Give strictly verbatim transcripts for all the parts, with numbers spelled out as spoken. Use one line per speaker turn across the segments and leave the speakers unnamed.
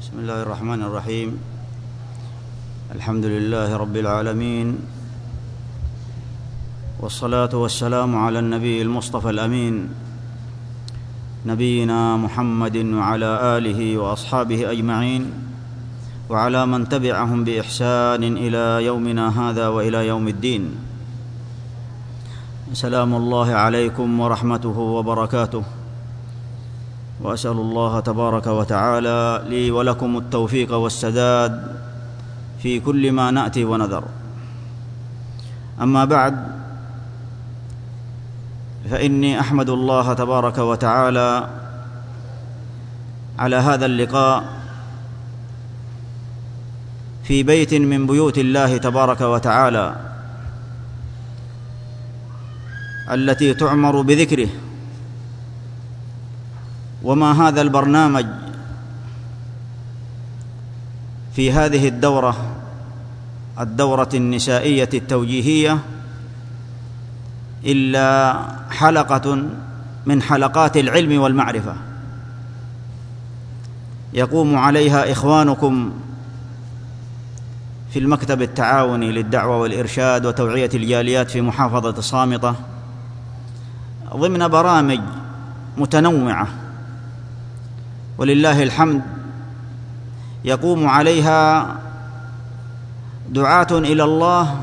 بسم الله الرحمن الرحيم. الحمد لله رب العالمين، والصلاة والسلام على النبي المصطفى الأمين نبينا محمد وعلى آله وأصحابه أجمعين، وعلى من تبعهم بإحسان إلى يومنا هذا وإلى يوم الدين. سلام الله عليكم ورحمته وبركاته، وأسأل الله تبارك وتعالى لي ولكم التوفيق والسداد في كل ما نأتي ونذر. أما بعد، فإني أحمد الله تبارك وتعالى على هذا اللقاء في بيت من بيوت الله تبارك وتعالى التي تعمر بذكره. وما هذا البرنامج في هذه الدورة الدورة النسائية التوجيهية إلا حلقة من حلقات العلم والمعرفة يقوم عليها إخوانكم في المكتب التعاوني للدعوة والإرشاد وتوعية الجاليات في محافظة صامتة ضمن برامج متنوعة، ولله الحمد يقوم عليها دعاة إلى الله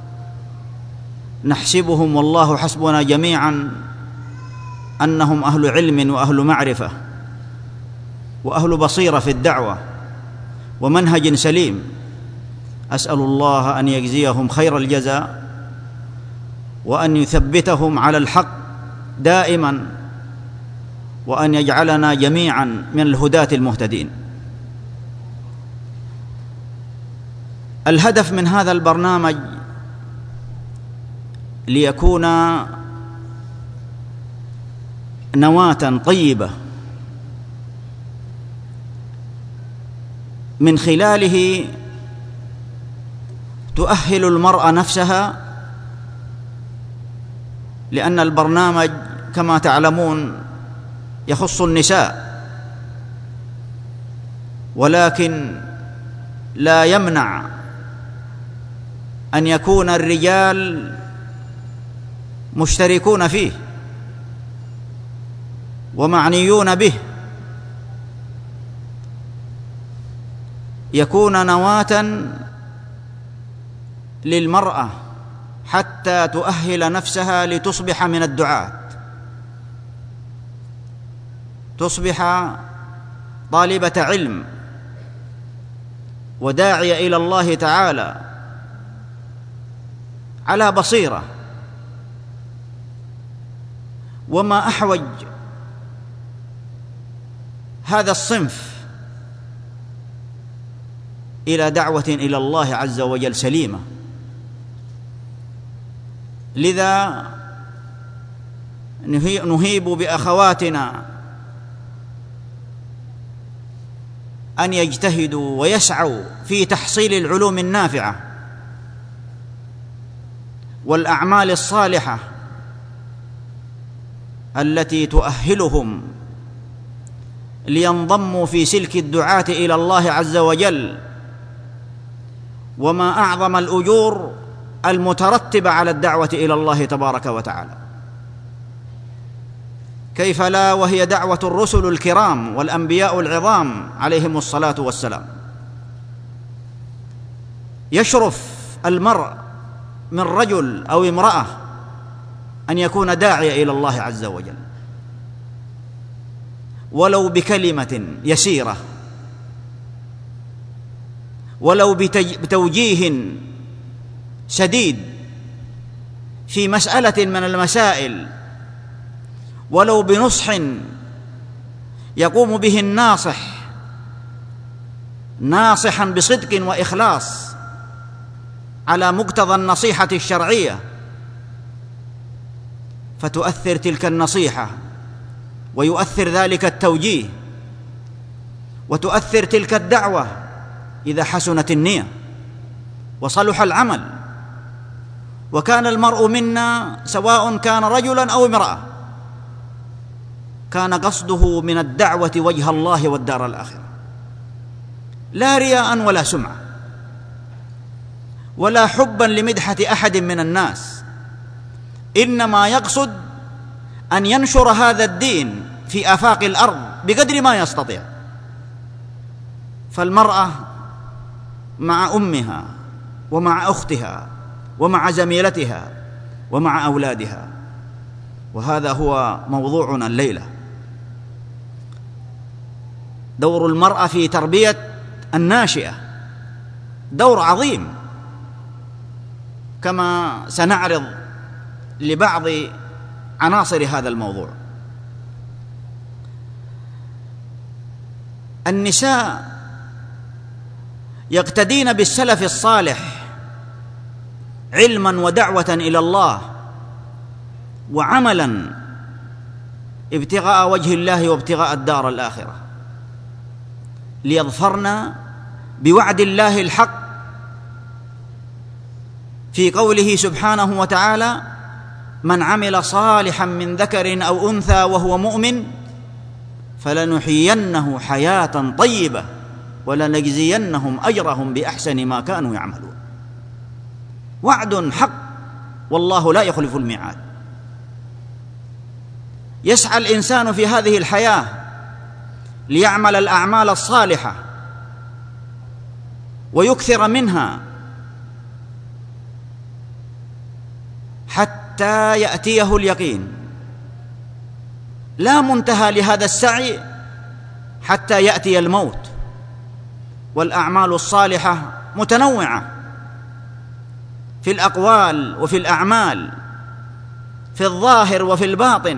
نحسبهم والله حسبنا جميعا أنهم أهل علم وأهل معرفة وأهل بصيرة في الدعوة ومنهج سليم. أسأل الله أن يجزيهم خير الجزاء وأن يثبتهم على الحق دائما، وأن يجعلنا جميعا من الهداة المهتدين. الهدف من هذا البرنامج ليكون نواة طيبة من خلاله تؤهل المرأة نفسها، لأن البرنامج كما تعلمون يخص النساء، ولكن لا يمنع أن يكون الرجال مشتركون فيه ومعنيون به، يكون نواة للمرأة حتى تؤهل نفسها لتصبح من الدعاة، تصبح طالبة علم وداعية إلى الله تعالى على بصيرة. وما أحوج هذا الصنف إلى دعوة إلى الله عز وجل سليمة. لذا نهيب بأخواتنا أن يجتهدوا ويسعوا في تحصيل العلوم النافعة والأعمال الصالحة التي تؤهلهم لينضموا في سلك الدعاة إلى الله عز وجل. وما أعظم الأجور المترتبة على الدعوة إلى الله تبارك وتعالى، كيف لا وهي دعوة الرسل الكرام والأنبياء العظام عليهم الصلاة والسلام. يشرف المرء من رجل أو امرأة أن يكون داعية إلى الله عز وجل ولو بكلمة يسيرة، ولو بتوجيه سديد في مسألة من المسائل، ولو بنصح يقوم به الناصح ناصحا بصدق وإخلاص على مقتضى النصيحة الشرعية، فتؤثر تلك النصيحة ويؤثر ذلك التوجيه وتؤثر تلك الدعوة إذا حسنت النية وصلح العمل. وكان المرء منا سواء كان رجلا أو امرأة كان قصده من الدعوة وجه الله والدار الآخرة. لا رياء ولا سمعة ولا حبا لمدحة أحد من الناس، إنما يقصد أن ينشر هذا الدين في آفاق الأرض بقدر ما يستطيع. فالمرأة مع أمها ومع أختها ومع زميلتها ومع أولادها، وهذا هو موضوعنا الليلة. دور المرأة في تربية الناشئة دور عظيم، كما سنعرض لبعض عناصر هذا الموضوع. النساء يقتدين بالسلف الصالح علما ودعوة إلى الله وعملا ابتغاء وجه الله وابتغاء الدار الآخرة، ليظفرن بوعد الله الحق في قوله سبحانه وتعالى: من عمل صالحا من ذكر أو أنثى وهو مؤمن فلنحيينه حياة طيبة ولنجزينهم أجرهم بأحسن ما كانوا يعملون. وعد حق والله لا يخلف الميعاد. يسعى الإنسان في هذه الحياة ليعمل الأعمال الصالحة ويكثر منها حتى يأتيه اليقين. لا منتهى لهذا السعي حتى يأتي الموت. والأعمال الصالحة متنوعة في الأقوال وفي الأعمال، في الظاهر وفي الباطن،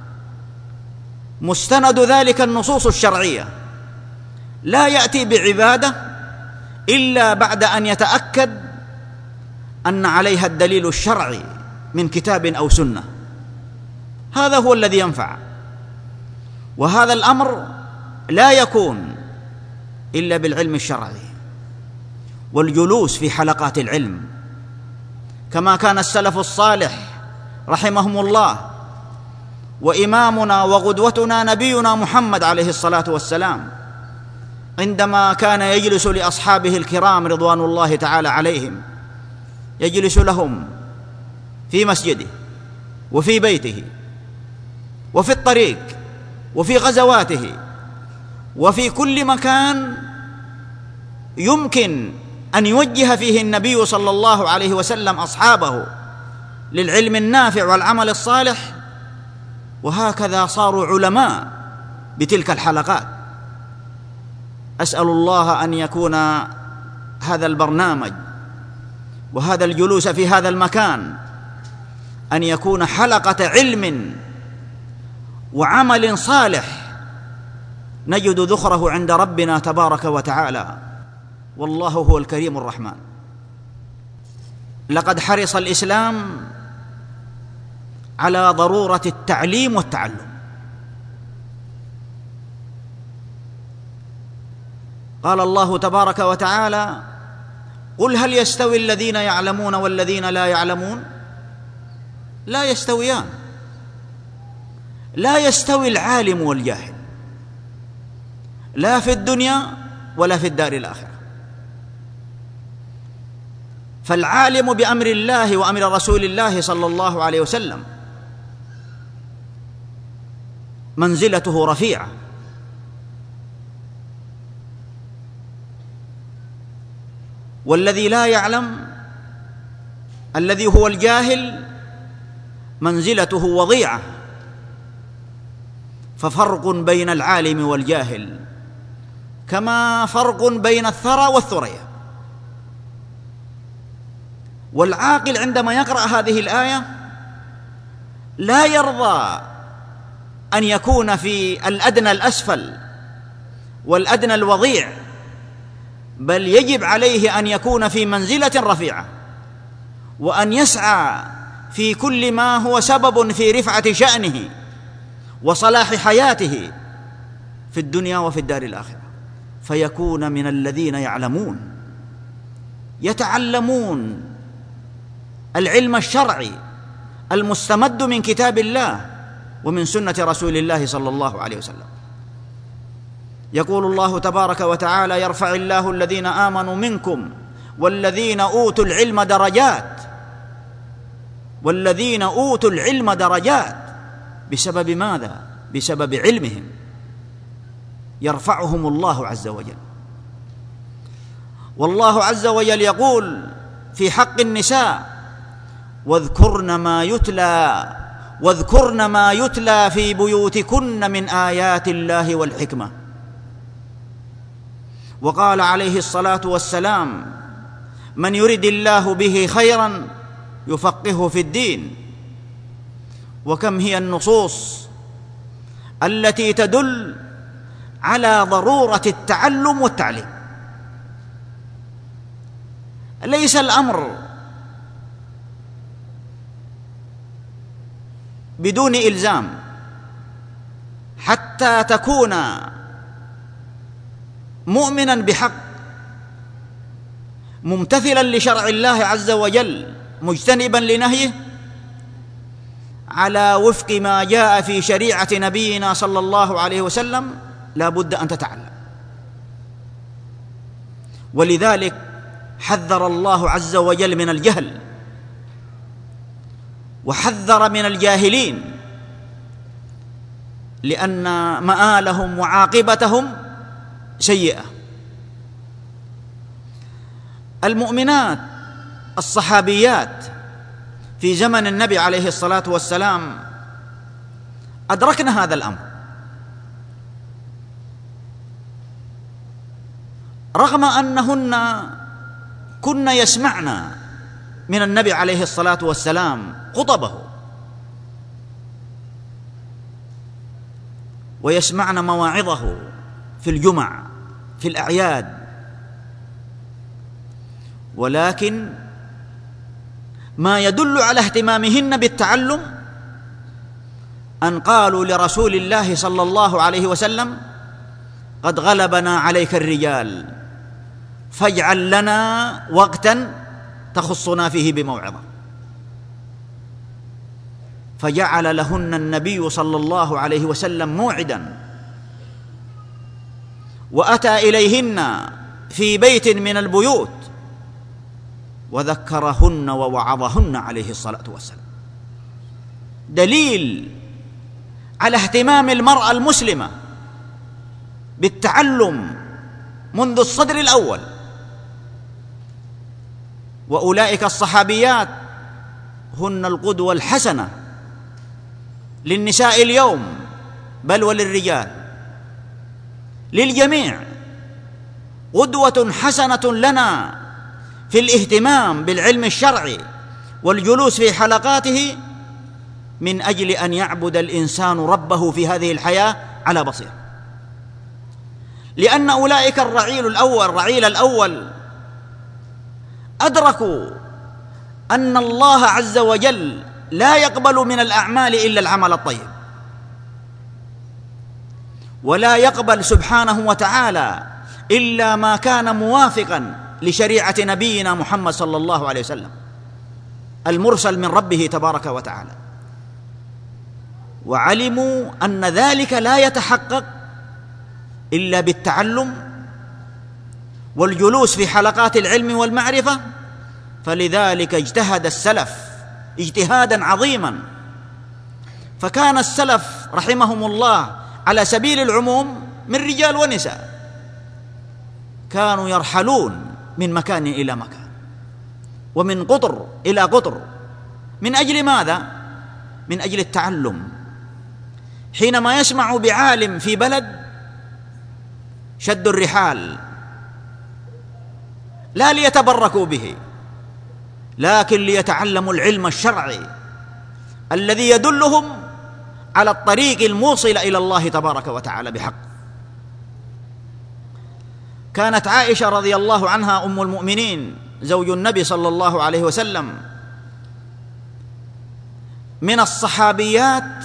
مستند ذلك النصوص الشرعية. لا يأتي بعبادة إلا بعد أن يتأكد أن عليها الدليل الشرعي من كتاب أو سنة. هذا هو الذي ينفع، وهذا الأمر لا يكون إلا بالعلم الشرعي والجلوس في حلقات العلم، كما كان السلف الصالح رحمهم الله وإمامنا وقدوتنا نبينا محمد عليه الصلاة والسلام، عندما كان يجلس لأصحابه الكرام رضوان الله تعالى عليهم، يجلس لهم في مسجده وفي بيته وفي الطريق وفي غزواته وفي كل مكان يمكن أن يوجه فيه النبي صلى الله عليه وسلم أصحابه للعلم النافع والعمل الصالح. وهكذا صاروا علماء بتلك الحلقات. أسأل الله أن يكون هذا البرنامج وهذا الجلوس في هذا المكان أن يكون حلقة علم وعمل صالح نجد ذخره عند ربنا تبارك وتعالى، والله هو الكريم الرحمن. لقد حرص الإسلام على ضرورة التعليم والتعلم. قال الله تبارك وتعالى: قل هل يستوي الذين يعلمون والذين لا يعلمون؟ لا يستويان. لا يستوي العالم والجاهل، لا في الدنيا ولا في الدار الآخرة. فالعالم بأمر الله وأمر رسول الله صلى الله عليه وسلم منزلته رفيعة، والذي لا يعلم الذي هو الجاهل منزلته وضيعة. ففرق بين العالم والجاهل كما فرق بين الثرى والثريا. والعاقل عندما يقرأ هذه الآية لا يرضى أن يكون في الأدنى الأسفل والأدنى الوضيع، بل يجب عليه أن يكون في منزلة رفيعة، وأن يسعى في كل ما هو سبب في رفعة شأنه وصلاح حياته في الدنيا وفي الدار الآخرة، فيكون من الذين يعلمون يتعلمون العلم الشرعي المستمد من كتاب الله ومن سنة رسول الله صلى الله عليه وسلم. يقول الله تبارك وتعالى: يرفع الله الذين آمنوا منكم والذين أوتوا العلم درجات، والذين أوتوا العلم درجات. بسبب ماذا؟ بسبب علمهم يرفعهم الله عز وجل. والله عز وجل يقول في حق النساء: واذكرن ما يتلى واذكرن ما يتلى في بيوتكن من آيات الله والحكمة. وقال عليه الصلاة والسلام: من يرد الله به خيرا يفقهه في الدين. وكم هي النصوص التي تدل على ضرورة التعلم والتعليم. ليس الأمر بدون إلزام حتى تكون مؤمنا بحق ممتثلا لشرع الله عز وجل مجتنبا لنهيه على وفق ما جاء في شريعة نبينا صلى الله عليه وسلم. لا بد أن تتعلم. ولذلك حذر الله عز وجل من الجهل، وحذر من الجاهلين، لأن مآلهم وعاقبتهم سيئة. المؤمنات الصحابيات في زمن النبي عليه الصلاة والسلام أدركن هذا الأمر، رغم أنهن كن يسمعن من النبي عليه الصلاة والسلام خطبه، ويسمعن مواعظه في الجمع في الأعياد، ولكن ما يدل على اهتمامهن بالتعلم أن قالوا لرسول الله صلى الله عليه وسلم: قد غلبنا عليك الرجال فاجعل لنا وقتا تخصنا فيه بموعظة. فجعل لهن النبي صلى الله عليه وسلم موعدا، وأتى إليهن في بيت من البيوت وذكرهن ووعظهن عليه الصلاة والسلام. دليل على اهتمام المرأة المسلمة بالتعلم منذ الصدر الأول. وأولئك الصحابيات هن القدوة الحسنة للنساء اليوم، بل وللرجال، للجميع قدوة حسنة لنا في الاهتمام بالعلم الشرعي والجلوس في حلقاته، من أجل أن يعبد الإنسان ربه في هذه الحياة على بصيرة. لأن أولئك الرعيل الأول الرعيل الأول أدركوا أن الله عز وجل لا يقبل من الأعمال إلا العمل الطيب، ولا يقبل سبحانه وتعالى إلا ما كان موافقا لشريعة نبينا محمد صلى الله عليه وسلم المرسل من ربه تبارك وتعالى. وعلموا أن ذلك لا يتحقق إلا بالتعلم والجلوس في حلقات العلم والمعرفة. فلذلك اجتهد السلف اجتهادا عظيما، فكان السلف رحمهم الله على سبيل العموم من رجال ونساء كانوا يرحلون من مكان إلى مكان ومن قطر إلى قطر. من أجل ماذا؟ من أجل التعلم. حينما يسمع بعالم في بلد شدوا الرحال، لا ليتبركوا به، لكن ليتعلموا العلم الشرعي الذي يدلهم على الطريق الموصل إلى الله تبارك وتعالى بحق. كانت عائشة رضي الله عنها أم المؤمنين زوج النبي صلى الله عليه وسلم من الصحابيات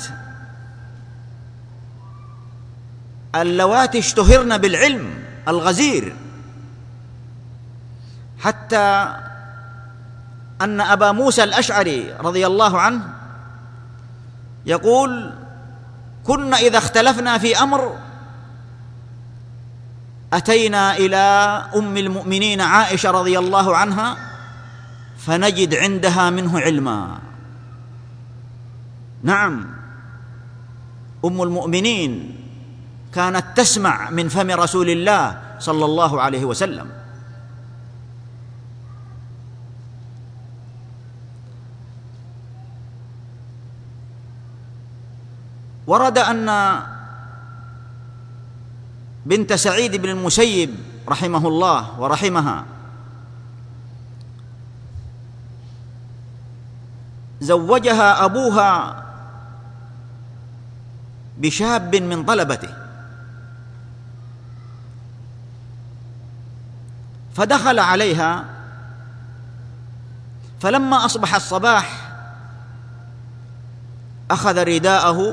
اللواتي اشتهرن بالعلم الغزير، حتى أن أبا موسى الأشعري رضي الله عنه يقول: كنا إذا اختلفنا في أمر أتينا إلى أم المؤمنين عائشة رضي الله عنها فنجد عندها منه علما. نعم، أم المؤمنين كانت تسمع من فم رسول الله صلى الله عليه وسلم. ورد أن بنت سعيد بن المسيب رحمه الله ورحمها زوجها أبوها بشاب من طلبته، فدخل عليها، فلما أصبح الصباح أخذ رداءه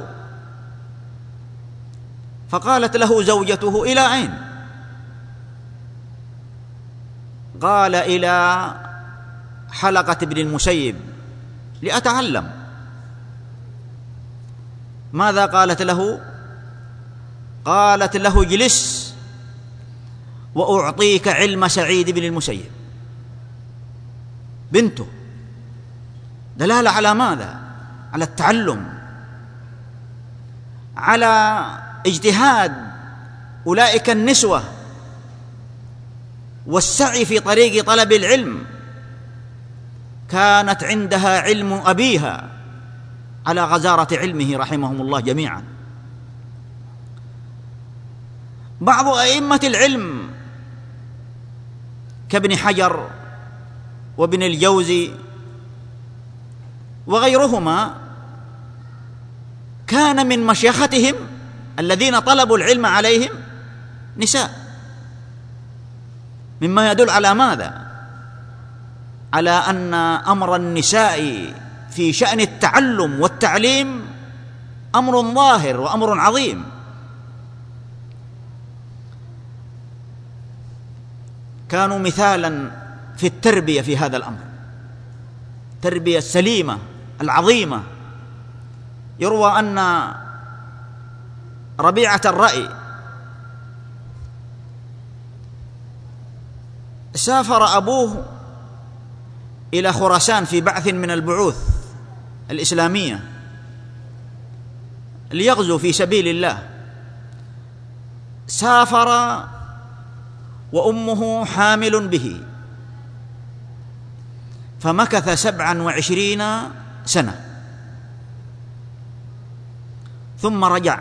فقالت له زوجته: إلى أين؟ قال: إلى حلقة ابن المسيب لأتعلم. ماذا قالت له؟ قالت له: اجلس وأعطيك علم سعيد بن المسيب. بنته، دلالة على ماذا؟ على التعلم، على اجتهاد أولئك النسوة والسعي في طريق طلب العلم. كانت عندها علم أبيها على غزارة علمه رحمهم الله جميعا. بعض أئمة العلم كابن حجر وابن الجوزي وغيرهما كان من مشيختهم الذين طلبوا العلم عليهم نساء، مما يدل على ماذا؟ على أن أمر النساء في شأن التعلم والتعليم أمر ظاهر وأمر عظيم. كانوا مثالا في التربية في هذا الأمر، التربية السليمة العظيمة. يروى أن ربيعة الرأي سافر أبوه إلى خراسان في بعث من البعوث الإسلامية ليغزو في سبيل الله. سافر وأمه حامل به، فمكث سبعا وعشرين سنة ثم رجع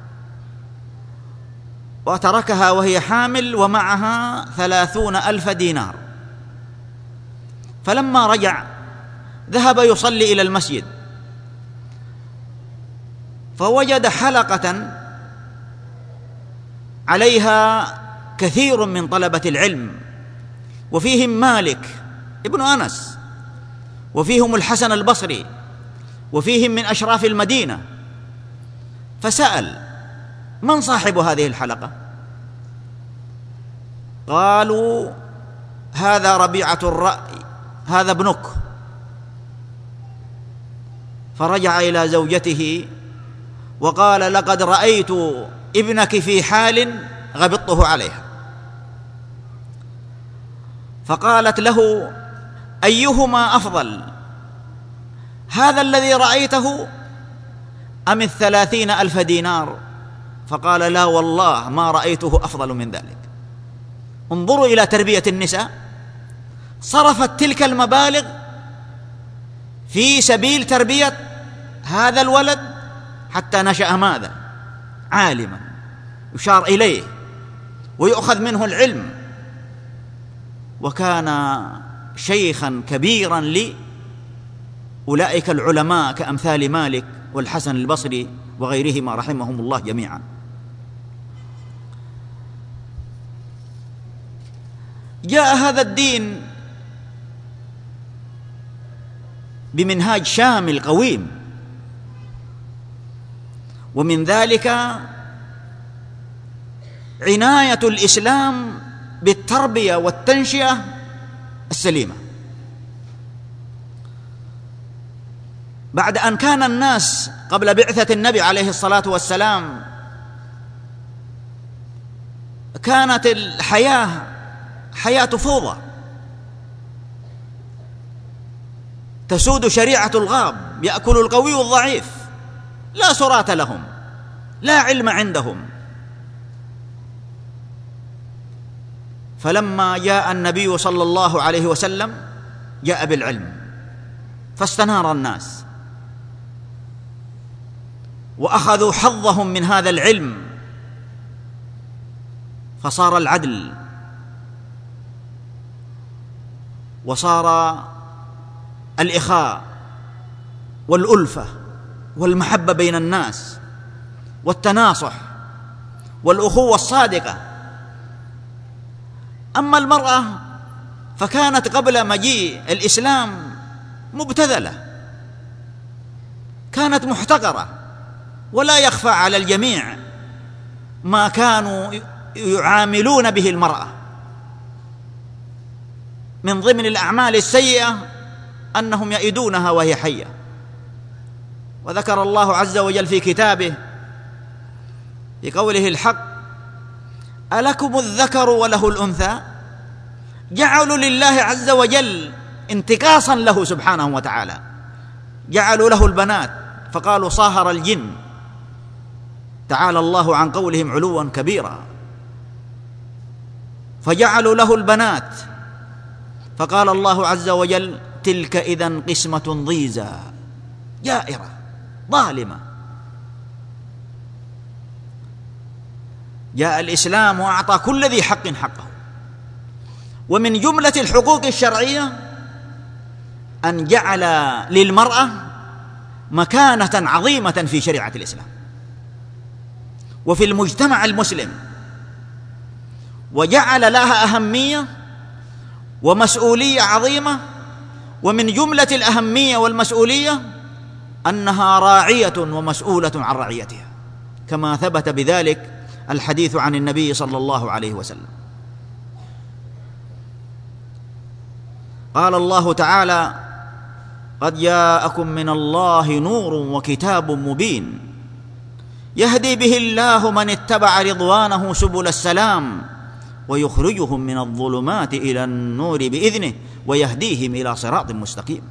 وتركها وهي حامل ومعها ثلاثون ألف دينار. فلما رجع ذهب يصلي إلى المسجد فوجد حلقة عليها كثير من طلبة العلم، وفيهم مالك ابن أنس، وفيهم الحسن البصري، وفيهم من أشراف المدينة. فسأل: من صاحب هذه الحلقة؟ قالوا: هذا ربيعة الرأي، هذا ابنك. فرجع إلى زوجته وقال: لقد رأيت ابنك في حال غبطته عليها. فقالت له: أيهما أفضل، هذا الذي رأيته أم الثلاثين ألف دينار؟ فقال: لا والله ما رأيته أفضل من ذلك. انظروا إلى تربية النساء، صرفت تلك المبالغ في سبيل تربية هذا الولد حتى نشأ ماذا؟ عالما يشار إليه ويؤخذ منه العلم، وكان شيخا كبيرا لأولئك العلماء كأمثال مالك والحسن البصري وغيرهما رحمهم الله جميعا. جاء هذا الدين بمنهاج شامل قويم، ومن ذلك عناية الإسلام بالتربية والتنشئة السليمة. بعد أن كان الناس قبل بعثة النبي عليه الصلاة والسلام كانت الحياة حياة فوضى، تسود شريعة الغاب، يأكل القوي الضعيف، لا صراط لهم، لا علم عندهم. فلما جاء النبي صلى الله عليه وسلم جاء بالعلم فاستنار الناس وأخذوا حظهم من هذا العلم، فصار العدل وصار الإخاء والألفة والمحبة بين الناس والتناصح والأخوة الصادقة. أما المرأة فكانت قبل مجيء الإسلام مبتذلة، كانت محتقرة، ولا يخفى على الجميع ما كانوا يعاملون به المرأة من ضمن الأعمال السيئة أنهم يئدونها وهي حية. وذكر الله عز وجل في كتابه بقوله الحق: ألكم الذكر وله الأنثى؟ جعلوا لله عز وجل انتقاصا له سبحانه وتعالى، جعلوا له البنات فقالوا صاهر الجن، تعالى الله عن قولهم علوا كبيرا. فجعلوا له البنات فقال الله عز وجل: تلك إذن قسمة ضيزى، جائرة ظالمة. جاء الإسلام وأعطى كل ذي حق حقه، ومن جملة الحقوق الشرعية أن جعل للمرأة مكانة عظيمة في شريعة الإسلام وفي المجتمع المسلم، وجعل لها أهمية ومسؤولية عظيمة. ومن جملة الأهمية والمسؤولية أنها راعية ومسؤولة عن رعيتها، كما ثبت بذلك الحديث عن النبي صلى الله عليه وسلم. قال الله تعالى: قد جاءكم من الله نور وكتاب مبين يهدي به الله من اتبع رضوانه سبل السلام ويخرجهم من الظلمات إلى النور بإذنه ويهديهم إلى صراط مستقيم.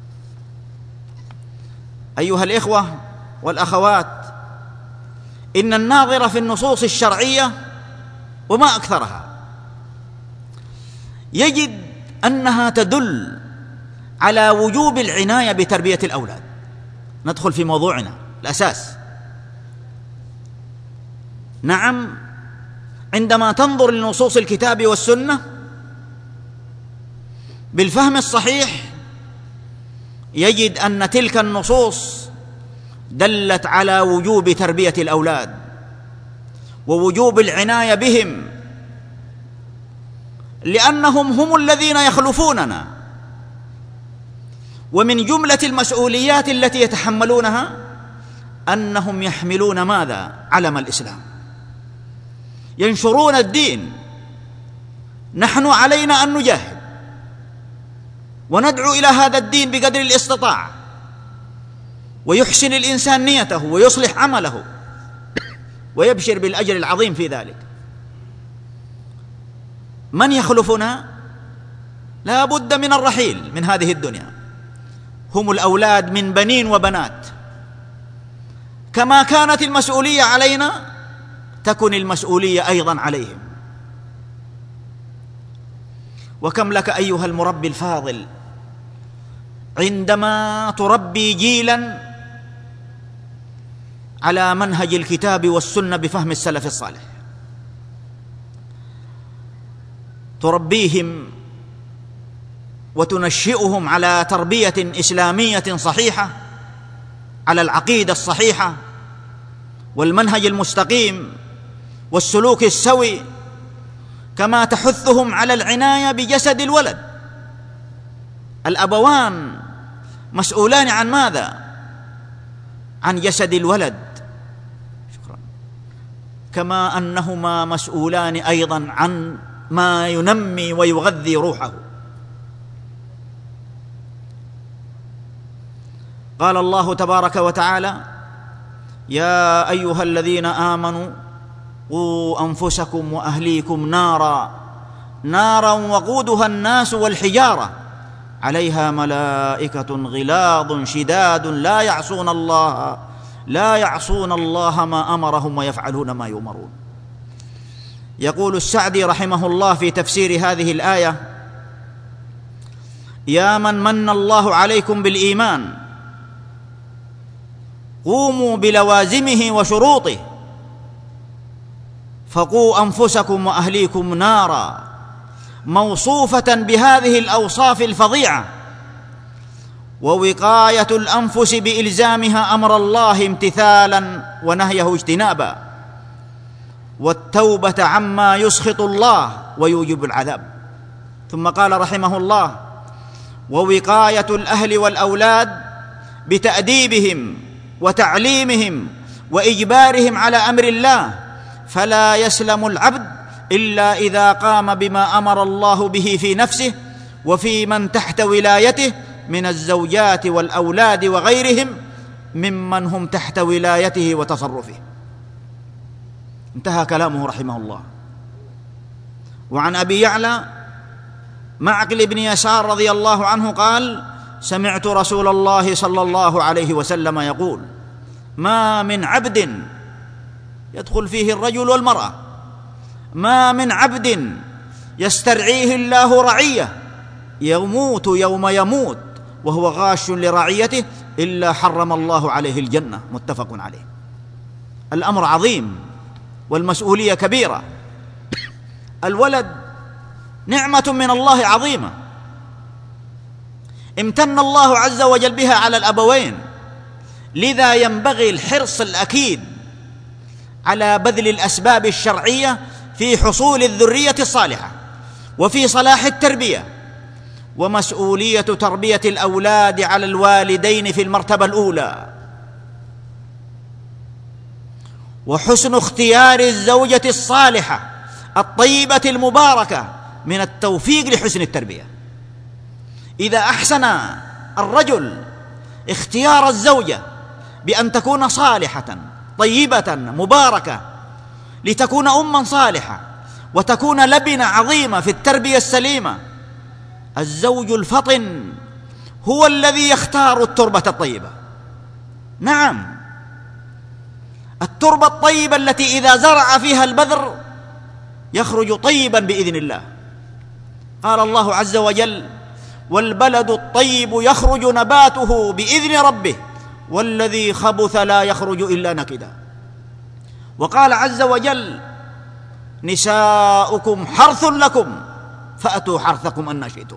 أيها الإخوة والأخوات، إن الناظر في النصوص الشرعية وما أكثرها يجد أنها تدل على وجوب العناية بتربية الأولاد. ندخل في موضوعنا الأساس. نعم، عندما تنظر لنصوص الكتاب والسنة بالفهم الصحيح يجد أن تلك النصوص دلت على وجوب تربية الأولاد ووجوب العناية بهم، لأنهم هم الذين يخلفوننا. ومن جملة المسؤوليات التي يتحملونها أنهم يحملون ماذا؟ علم الإسلام، ينشرون الدين. نحن علينا أن نجاهد وندعو إلى هذا الدين بقدر الاستطاعة، ويحسن الإنسان نيته ويصلح عمله ويبشر بالأجر العظيم في ذلك. من يخلفنا؟ لا بد من الرحيل من هذه الدنيا، هم الأولاد من بنين وبنات. كما كانت المسؤولية علينا تكن المسؤولية أيضا عليهم. وكم لك أيها المربي الفاضل عندما تربي جيلا على منهج الكتاب والسنة بفهم السلف الصالح، تربيهم وتنشئهم على تربية إسلامية صحيحة، على العقيدة الصحيحة والمنهج المستقيم والسلوك السوي، كما تحثهم على العناية بجسد الولد. الأبوان مسؤولان عن ماذا؟ عن جسد الولد، شكرا. كما أنهما مسؤولان أيضا عن ما ينمي ويغذي روحه. قال الله تبارك وتعالى: يا أيها الذين آمنوا قوا أنفسكم وأهليكم نارا نارا وقودها الناس والحجارة عليها ملائكة غلاظ شداد لا يعصون الله لا يعصون الله ما أمرهم ويفعلون ما يؤمرون. يقول السعدي رحمه الله في تفسير هذه الآية: يا من من الله عليكم بالإيمان قوموا بلوازمه وشروطه، فقوا أنفسكم وأهليكم نارا، موصوفة بهذه الأوصاف الفظيعة، ووقاية الأنفس بإلزامها أمر الله امتثالا ونهيه اجتنابا، والتوبة عما يسخط الله ويوجب العذاب. ثم قال رحمه الله: ووقاية الأهل والأولاد بتأديبهم وتعليمهم وإجبارهم على أمر الله، فلا يسلم العبد إلا إذا قام بما أمر الله به في نفسه وفي من تحت ولايته من الزوجات والأولاد وغيرهم ممن هم تحت ولايته وتصرفه. انتهى كلامه رحمه الله. وعن أبي يعلى معقل بن يسار رضي الله عنه قال: سمعت رسول الله صلى الله عليه وسلم يقول: ما من عبد، يدخل فيه الرجل والمرأة، ما من عبد يسترعيه الله رعية يموت يوم يموت وهو غاش لرعيته إلا حرم الله عليه الجنة. متفق عليه. الأمر عظيم والمسؤولية كبيرة. الولد نعمة من الله عظيمة امتن الله عز وجل بها على الأبوين، لذا ينبغي الحرص الأكيد على بذل الأسباب الشرعية في حصول الذرية الصالحة وفي صلاح التربية. ومسؤولية تربية الأولاد على الوالدين في المرتبة الأولى، وحسن اختيار الزوجة الصالحة الطيبة المباركة من التوفيق لحسن التربية. إذا أحسن الرجل اختيار الزوجة بأن تكون صالحة طيبة مباركة لتكون أماً صالحة وتكون لبنة عظيمة في التربية السليمة، الزوج الفطن هو الذي يختار التربة الطيبة. نعم، التربة الطيبة التي إذا زرع فيها البذر يخرج طيبا بإذن الله. قال الله عز وجل: والبلد الطيب يخرج نباته بإذن ربه والذي خبث لا يخرج إلا نكدا. وقال عز وجل: نساؤكم حرث لكم فأتوا حرثكم أن شئتم.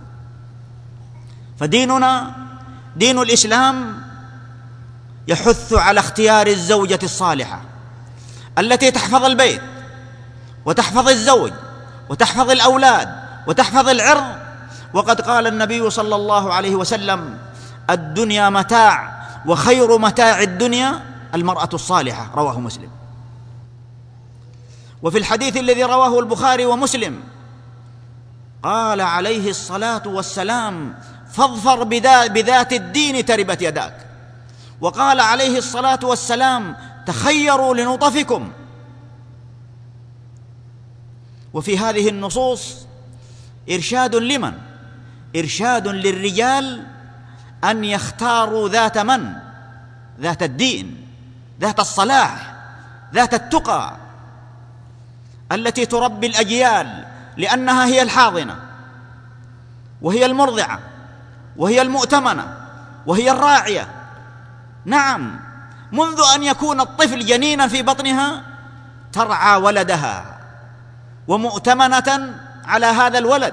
فديننا دين الإسلام يحث على اختيار الزوجة الصالحة التي تحفظ البيت وتحفظ الزوج وتحفظ الأولاد وتحفظ العرض. وقد قال النبي صلى الله عليه وسلم: الدنيا متاع وخير متاع الدنيا المرأة الصالحة. رواه مسلم. وفي الحديث الذي رواه البخاري ومسلم قال عليه الصلاة والسلام: فاظفر بذات الدين تربت يداك. وقال عليه الصلاة والسلام: تخيروا لنطفكم. وفي هذه النصوص إرشاد لمن؟ إرشاد للرجال أن يختاروا ذات من؟ ذات الدين، ذات الصلاح، ذات التقى، التي تربي الأجيال، لأنها هي الحاضنة وهي المرضعة وهي المؤتمنة وهي الراعية. نعم، منذ أن يكون الطفل جنينا في بطنها ترعى ولدها ومؤتمنة على هذا الولد.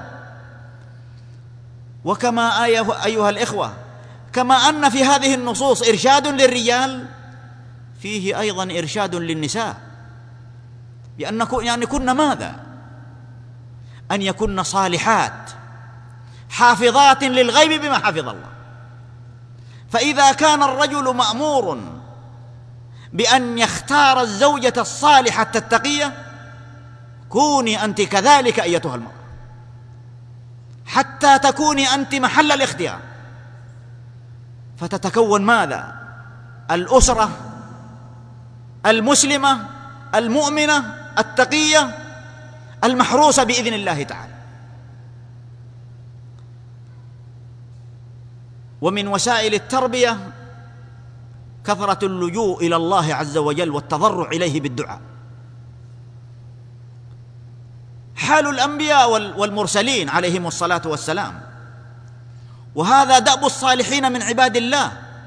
وكما أيها الإخوة، كما أن في هذه النصوص إرشاد للرجال، فيه أيضا إرشاد للنساء، بأن يعني كن ماذا؟ أن يكن صالحات حافظات للغيب بما حفظ الله. فإذا كان الرجل مأمور بأن يختار الزوجة الصالحة التقية، كوني أنت كذلك أيتها المرأة، حتى تكوني أنت محل الاختيار، فتتكون ماذا؟ الأسرة المسلمة المؤمنة التقية المحروسة بإذن الله تعالى. ومن وسائل التربية كثرة اللجوء إلى الله عز وجل والتضرع إليه بالدعاء. حال الأنبياء والمرسلين عليهم الصلاة والسلام، وهذا دأب الصالحين من عباد الله،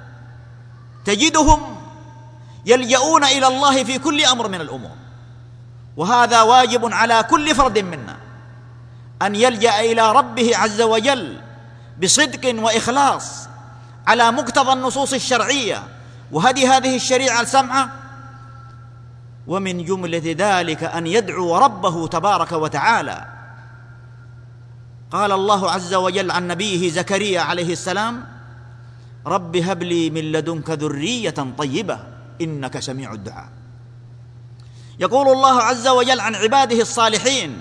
تجدهم يلجؤون إلى الله في كل أمر من الأمور، وهذا واجب على كل فرد منا أن يلجأ إلى ربه عز وجل بصدق وإخلاص على مقتضى النصوص الشرعية وهدي هذه الشريعة السمعة. ومن جملة ذلك أن يدعو ربه تبارك وتعالى. قال الله عز وجل عن نبيه زكريا عليه السلام: رب هب لي من لدنك ذرية طيبة إنك سميع الدعاء. يقول الله عز وجل عن عباده الصالحين،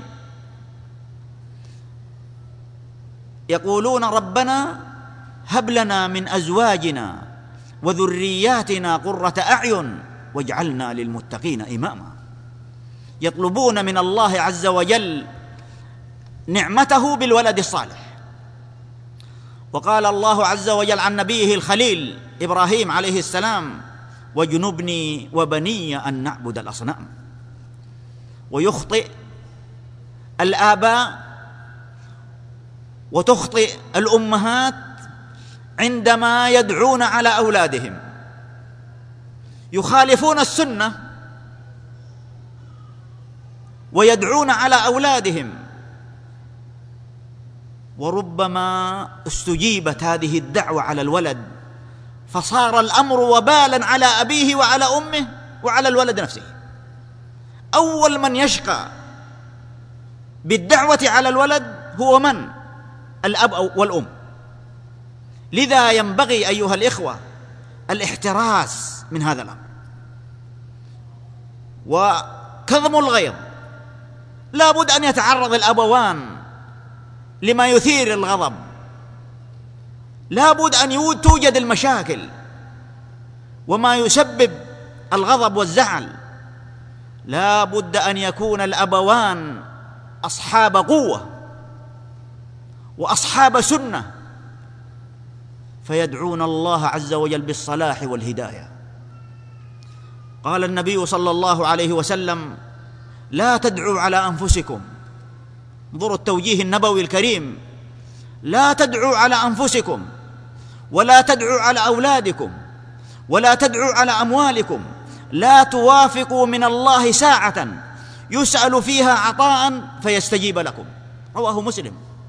يقولون: ربنا هب لنا من أزواجنا وذرياتنا قرة أعين واجعلنا للمتقين إماما. يطلبون من الله عز وجل نعمته بالولد الصالح. وقال الله عز وجل عن نبيه الخليل إبراهيم عليه السلام: واجنبني وبني أن نعبد الأصنام. ويخطئ الآباء وتخطئ الأمهات عندما يدعون على أولادهم، يخالفون السنة ويدعون على أولادهم، وربما استجيبت هذه الدعوة على الولد فصار الأمر وبالا على أبيه وعلى أمه وعلى الولد نفسه. أول من يشقى بالدعوة على الولد هو من؟ الأب والأم. لذا ينبغي أيها الإخوة الاحتراس من هذا الأمر وكظم الغيظ. لا بد أن يتعرض الأبوان لما يثير الغضب، لا بد أن توجد المشاكل وما يسبب الغضب والزعل. لا بد أن يكون الأبوان أصحاب قوة وأصحاب سنة، فيدعون الله عز وجل بالصلاح والهداية. قال النبي صلى الله عليه وسلم: لا تدعوا على أنفسكم. انظروا التوجيه النبوي الكريم: لا تدعوا على أنفسكم ولا تدعوا على أولادكم ولا تدعوا على أموالكم، لا توافقوا من الله ساعة يسأل فيها عطاء فيستجيب لكم. رواه مسلم.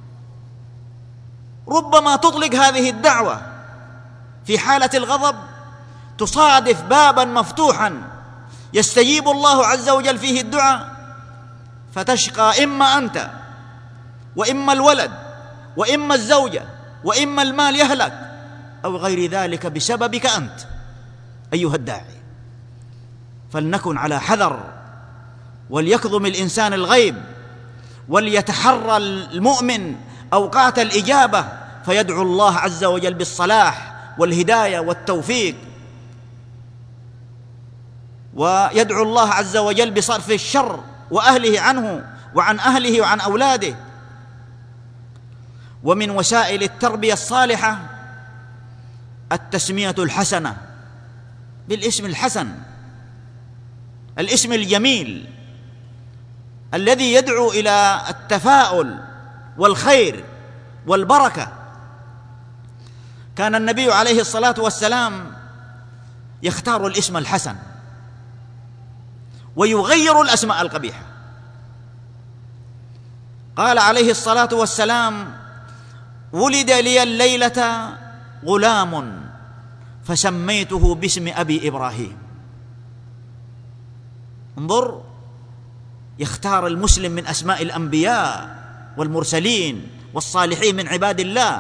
ربما تطلق هذه الدعوة في حالة الغضب، تصادف بابا مفتوحا يستجيب الله عز وجل فيه الدعاء، فتشقى إما أنت وإما الولد وإما الزوجة وإما المال يهلك أو غير ذلك بسببك أنت أيها الداعي. فلنكن على حذر، وليكظم الإنسان الغيب، وليتحرى المؤمن أوقات الإجابة فيدعو الله عز وجل بالصلاح والهداية والتوفيق، ويدعو الله عز وجل بصرف الشر وأهله عنه وعن أهله وعن أولاده. ومن وسائل التربية الصالحة التسمية الحسنة بالاسم الحسن، الاسم الجميل الذي يدعو إلى التفاؤل والخير والبركة. كان النبي عليه الصلاة والسلام يختار الاسم الحسن ويغير الأسماء القبيحة. قال عليه الصلاة والسلام: ولد لي الليلة غلام فسميته باسم أبي إبراهيم. انظر، يختار المسلم من أسماء الأنبياء والمرسلين والصالحين من عباد الله.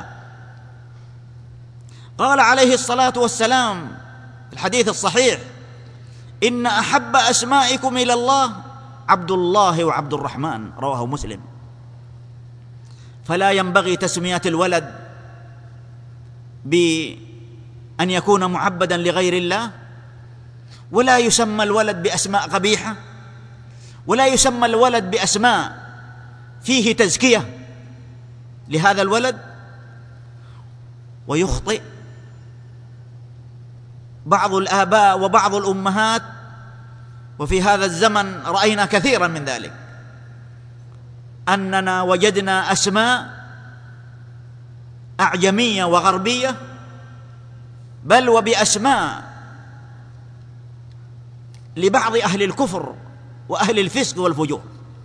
قال عليه الصلاة والسلام في الحديث الصحيح: إن أحب أسمائكم إلى الله عبد الله وعبد الرحمن. رواه مسلم. فلا ينبغي تسمية الولد بأن يكون معبدا لغير الله، ولا يسمى الولد بأسماء قبيحة، ولا يسمى الولد بأسماء فيه تزكية لهذا الولد. ويخطئ بعض الآباء وبعض الأمهات، وفي هذا الزمن رأينا كثيرا من ذلك، أننا وجدنا أسماء أعجمية وغربية، بل وبأسماء لبعض أهل الكفر وأهل الفسق والفجور.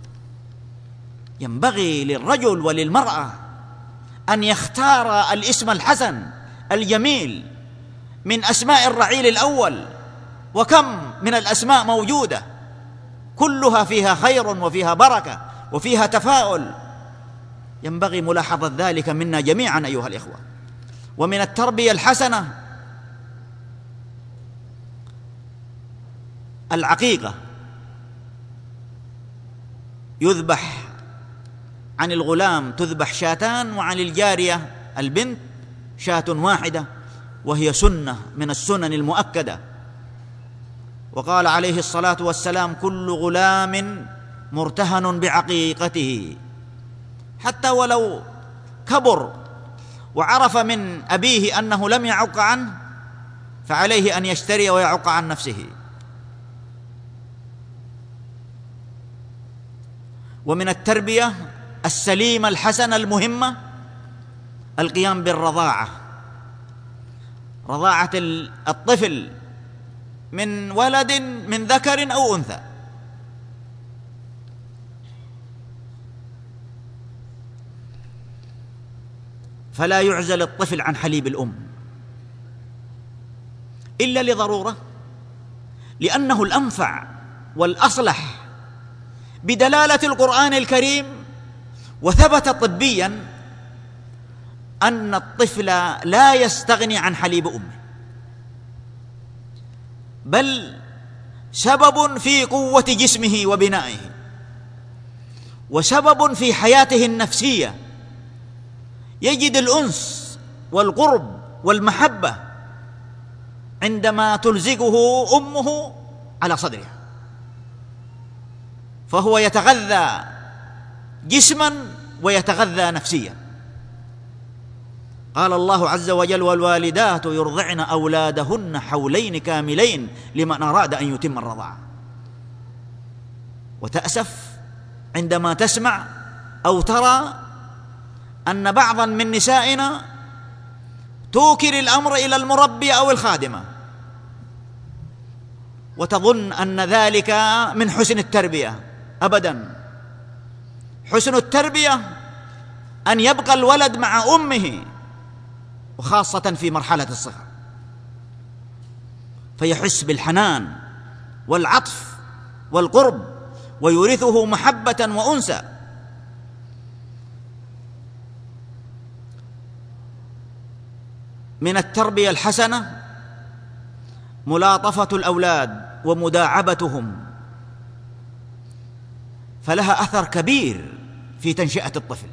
ينبغي للرجل وللمرأة أن يختار الاسم الحسن الجميل من أسماء الرعيل الأول، وكم من الأسماء موجودة كلها فيها خير وفيها بركة وفيها تفاؤل. ينبغي ملاحظة ذلك منا جميعا أيها الإخوة. ومن التربية الحسنة العقيقة، يذبح عن الغلام تذبح شاتان، وعن الجارية البنت شاة واحدة، وهي سنة من السنن المؤكدة. وقال عليه الصلاة والسلام: كل غلام مرتهن بعقيقته، حتى ولو كبر وعرف من أبيه أنه لم يعق عنه فعليه أن يشتري ويعق عن نفسه. ومن التربية السليمة الحسنة المهمة القيام بالرضاعة، رضاعة الطفل من ولد من ذكر أو أنثى. فلا يعزل الطفل عن حليب الأم إلا لضرورة، لأنه الأنفع والأصلح بدلالة القرآن الكريم. وثبت طبيا أن الطفل لا يستغني عن حليب أمه، بل سبب في قوة جسمه وبنائه، وسبب في حياته النفسية. يجد الأنس والقرب والمحبة عندما تلزقه أمه على صدرها، فهو يتغذى جسما ويتغذى نفسيا. قال الله عز وجل: والوالدات يرضعن أولادهن حولين كاملين لمن أراد أن يتم الرضاعة. وتأسف عندما تسمع أو ترى أن بعضا من نسائنا توكل الأمر إلى المربية أو الخادمة، وتظن أن ذلك من حسن التربية. أبدا، حسن التربية أن يبقى الولد مع أمه، وخاصة في مرحلة الصغر، فيحس بالحنان والعطف والقرب، ويورثه محبة وأنسا. من التربية الحسنة ملاطفة الأولاد ومداعبتهم، فلها أثر كبير في تنشئة الطفل.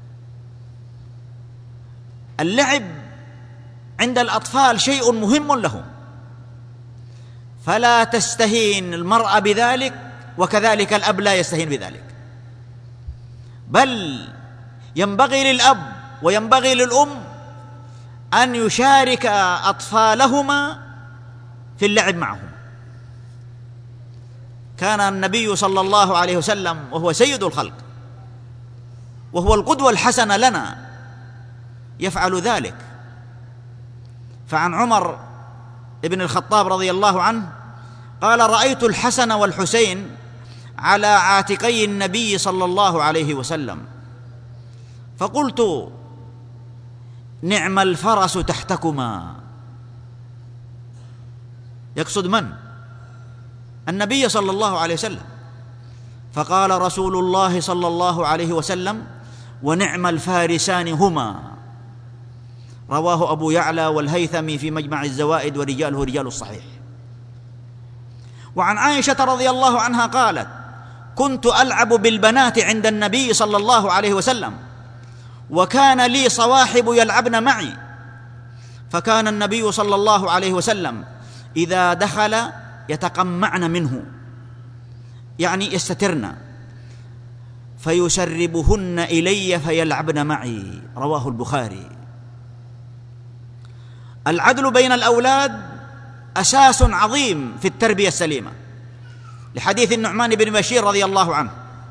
اللعب عند الأطفال شيء مهم لهم، فلا تستهين المرأة بذلك، وكذلك الأب لا يستهين بذلك، بل ينبغي للأب وينبغي للأم أن يشارك أطفالهما في اللعب معهم. كان النبي صلى الله عليه وسلم وهو سيد الخلق وهو القدوة الحسنة لنا يفعل ذلك. فعن عمر بن الخطاب رضي الله عنه قال: رأيت الحسن والحسين على عاتقي النبي صلى الله عليه وسلم، فقلت: نعم الفرس تحتكما. يقصد من؟ النبي صلى الله عليه وسلم. فقال رسول الله صلى الله عليه وسلم: ونعم الفارسان هما. رواه أبو يعلى والهيثمي في مجمع الزوائد، ورجاله رجال الصحيح. وعن عائشة رضي الله عنها قالت: كنت ألعب بالبنات عند النبي صلى الله عليه وسلم، وكان لي صواحب يلعبن معي، فكان النبي صلى الله عليه وسلم إذا دخل يتقمعن منه، يعني يستترن، فيسربهن إلي فيلعبن معي. رواه البخاري. العدل بين الأولاد أساس عظيم في التربية السليمة، لحديث النعمان بن بشير رضي الله عنه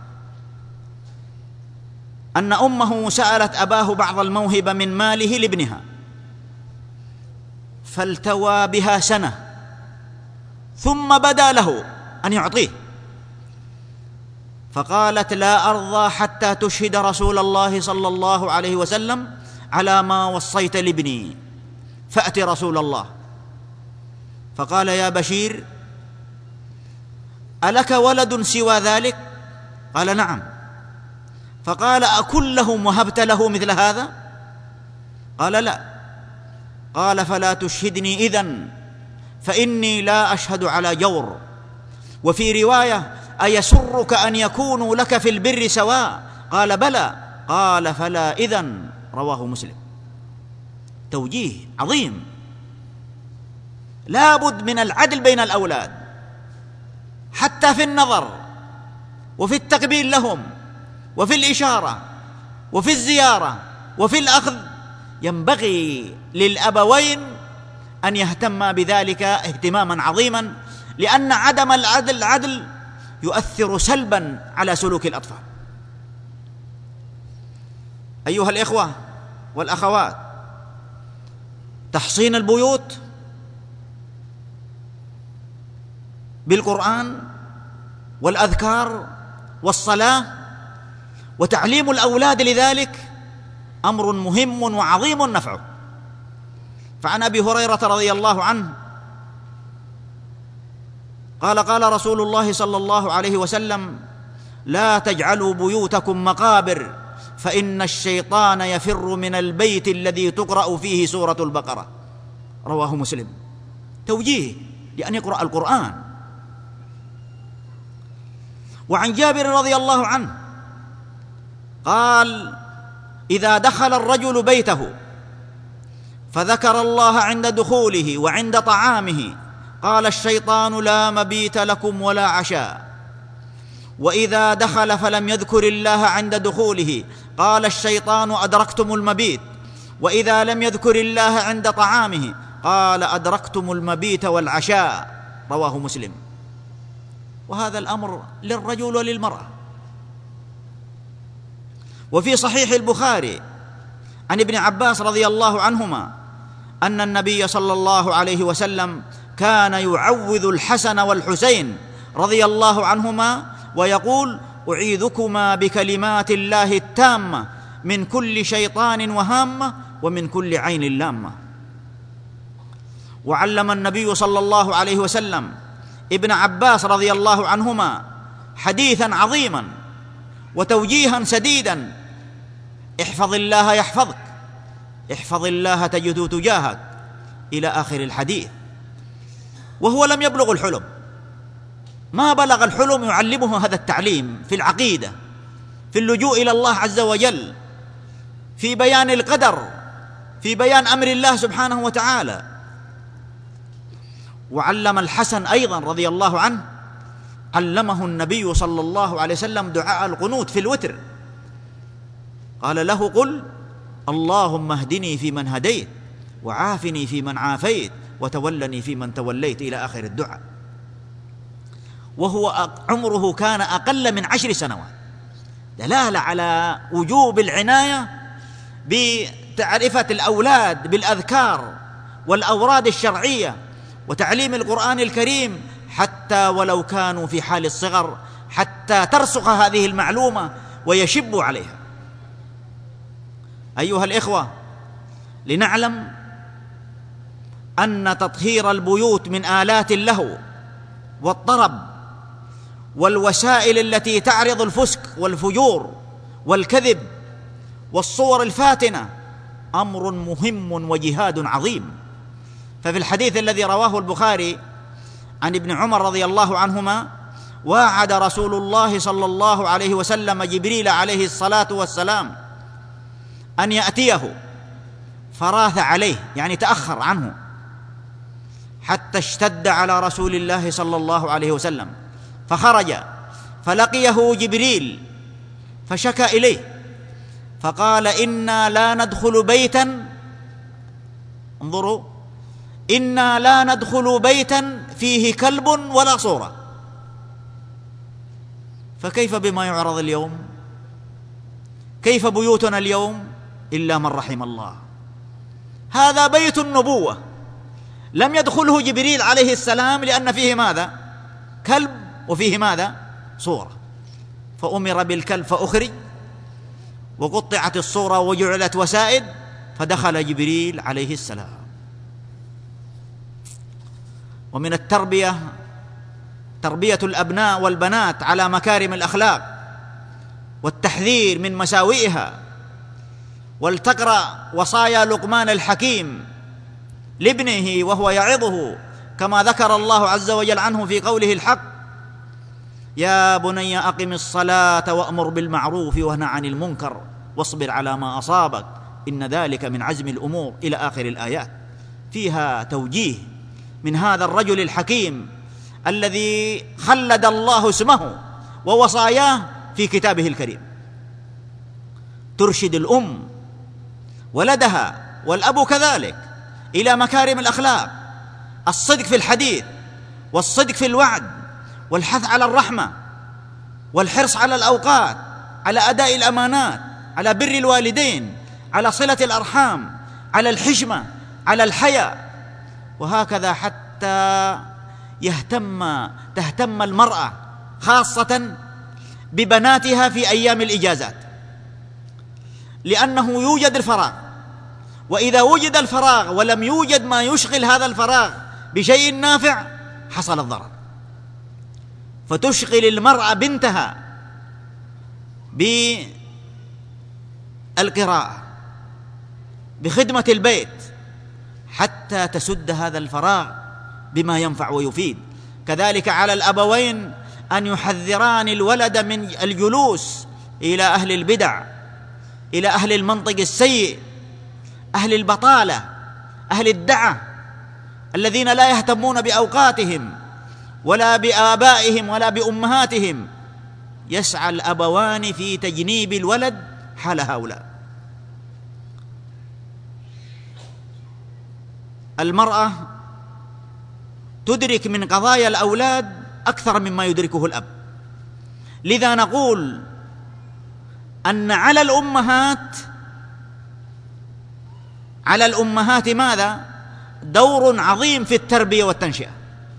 أن أمه سألت أباه بعض الموهبة من ماله لابنها، فالتوى بها سنة ثم بدا له أن يعطيه، فقالت: لا أرضى حتى تشهد رسول الله صلى الله عليه وسلم على ما وصيت لابني، فأت رسول الله. فقال: يا بشير، ألك ولد سوى ذلك؟ قال: نعم. فقال: أكلهم وهبت له مثل هذا؟ قال: لا. قال: فلا تشهدني إذن، فإني لا أشهد على جور. وفي رواية: أيسرك أن يكونوا لك في البر سواء؟ قال: بلى. قال: فلا إذن. رواه مسلم. توجيه عظيم. لابد من العدل بين الأولاد، حتى في النظر وفي التقبيل لهم وفي الإشارة وفي الزيارة وفي الأخذ. ينبغي للأبوين أن يهتما بذلك اهتماما عظيما، لأن عدم العدل العدل يؤثر سلبا على سلوك الأطفال. أيها الإخوة والأخوات، تحصين البيوت بالقرآن والأذكار والصلاة وتعليم الأولاد لذلك أمر مهم وعظيم نفعه. فعن أبي هريرة رضي الله عنه قال: قال رسول الله صلى الله عليه وسلم: لا تجعلوا بيوتكم مقابر، فإن الشيطان يفر من البيت الذي تقرأ فيه سورة البقرة. رواه مسلم. توجيه لأن يقرأ القرآن. وعن جابر رضي الله عنه قال: إذا دخل الرجل بيته فذكر الله عند دخوله وعند طعامه قال الشيطان: لا مبيت لكم ولا عشاء. وإذا دخل فلم يذكر الله عند دخوله قال الشيطان: أدركتم المبيت. وإذا لم يذكر الله عند طعامه قال: أدركتم المبيت والعشاء. رواه مسلم. وهذا الأمر للرجل وللمرأة. وفي صحيح البخاري عن ابن عباس رضي الله عنهما أن النبي صلى الله عليه وسلم كان يعوذ الحسن والحسين رضي الله عنهما ويقول: أعيذكما بكلمات الله التامة من كل شيطان وهامة ومن كل عين لامة. وعلم النبي صلى الله عليه وسلم ابن عباس رضي الله عنهما حديثا عظيما وتوجيها سديدا: احفظ الله يحفظك، احفظ الله تجده تجاهك، إلى آخر الحديث. وهو لم يبلغ الحلم، ما بلغ الحلم يعلمه هذا التعليم في العقيدة، في اللجوء إلى الله عز وجل، في بيان القدر، في بيان أمر الله سبحانه وتعالى. وعلم الحسن أيضا رضي الله عنه، علمه النبي صلى الله عليه وسلم دعاء القنوت في الوتر، قال له: قل اللهم اهدني فيمن هديت، وعافني فيمن عافيت، وتولني فيمن توليت، إلى آخر الدعاء. وهو عمره كان أقل من عشر سنوات، دلالة على وجوب العناية بتعرفة الأولاد بالأذكار والأوراد الشرعية وتعليم القرآن الكريم، حتى ولو كانوا في حال الصغر، حتى ترسخ هذه المعلومة ويشبوا عليها. أيها الإخوة، لنعلم أن تطهير البيوت من آلات اللهو والطرب والوسائل التي تعرض الفسق والفجور والكذب والصور الفاتنة أمر مهم وجهاد عظيم. ففي الحديث الذي رواه البخاري عن ابن عمر رضي الله عنهما: واعد رسول الله صلى الله عليه وسلم جبريل عليه الصلاة والسلام أن يأتيه، فراث عليه يعني تأخر عنه، حتى اشتد على رسول الله صلى الله عليه وسلم، فخرج فلقيه جبريل فشكى إليه فقال: إنا لا ندخل بيتا، انظروا، إنا لا ندخل بيتا فيه كلب ولا صورة. فكيف بما يعرض اليوم؟ كيف بيوتنا اليوم؟ إلا من رحم الله. هذا بيت النبوة لم يدخله جبريل عليه السلام لأن فيه ماذا؟ كلب، وفيه ماذا؟ صورة. فأمر بالكلب فأخرج، وقطعت الصورة وجعلت وسائد، فدخل جبريل عليه السلام. ومن التربية تربية الأبناء والبنات على مكارم الأخلاق والتحذير من مساوئها. ولتقرأ وصايا لقمان الحكيم لابنه وهو يعظه، كما ذكر الله عز وجل عنه في قوله الحق: يا بني أقم الصلاة وأمر بالمعروف وانه عن المنكر واصبر على ما أصابك إن ذلك من عزم الأمور، إلى آخر الآيات. فيها توجيه من هذا الرجل الحكيم الذي خلد الله اسمه ووصاياه في كتابه الكريم. ترشد الأم ولدها والأب كذلك إلى مكارم الأخلاق، الصدق في الحديث والصدق في الوعد، والحث على الرحمة والحرص على الأوقات، على أداء الأمانات، على بر الوالدين، على صلة الأرحام، على الحشمة، على الحياء. وهكذا حتى يهتم تهتم المرأة خاصة ببناتها في أيام الإجازات، لأنه يوجد الفراغ، وإذا وجد الفراغ ولم يوجد ما يشغل هذا الفراغ بشيء نافع حصل الضرر. فتشغل المرأة بنتها بالقراءة، بخدمة البيت، حتى تسد هذا الفراغ بما ينفع ويفيد. كذلك على الأبوين أن يحذران الولد من الجلوس إلى أهل البدع، إلى أهل المنطق السيء، أهل البطالة، أهل الدعة، الذين لا يهتمون بأوقاتهم ولا بآبائهم ولا بأمهاتهم. يسعى الأبوان في تجنيب الولد حال هؤلاء. المرأة تدرك من قضايا الأولاد أكثر مما يدركه الأب، لذا نقول أن على الأمهات على الأمهات ماذا؟ دور عظيم في التربية والتنشئة.